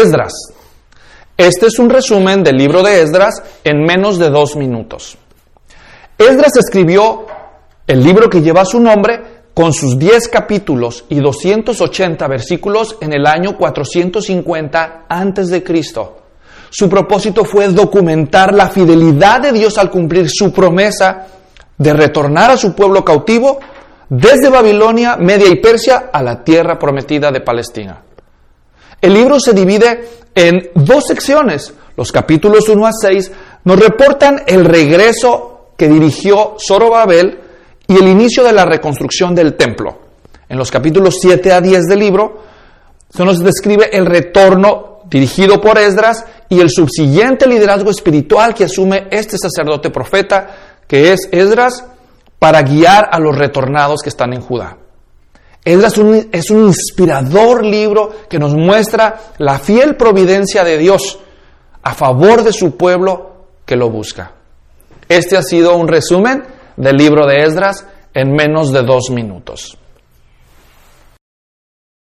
Esdras. Este es un resumen del libro de Esdras en menos de 2 minutos. Esdras escribió el libro que lleva su nombre con sus 10 capítulos y 280 versículos en el año 450 a.C. Su propósito fue documentar la fidelidad de Dios al cumplir su promesa de retornar a su pueblo cautivo desde Babilonia, Media y Persia a la tierra prometida de Palestina. El libro se divide en 2 secciones. Los capítulos 1 a 6 nos reportan el regreso que dirigió Zorobabel y el inicio de la reconstrucción del templo. En los capítulos 7 a 10 del libro se nos describe el retorno dirigido por Esdras y el subsiguiente liderazgo espiritual que asume este sacerdote profeta, que es Esdras, para guiar a los retornados que están en Judá. Esdras es un inspirador libro que nos muestra la fiel providencia de Dios a favor de su pueblo que lo busca. Este ha sido un resumen del libro de Esdras en menos de 2 minutos.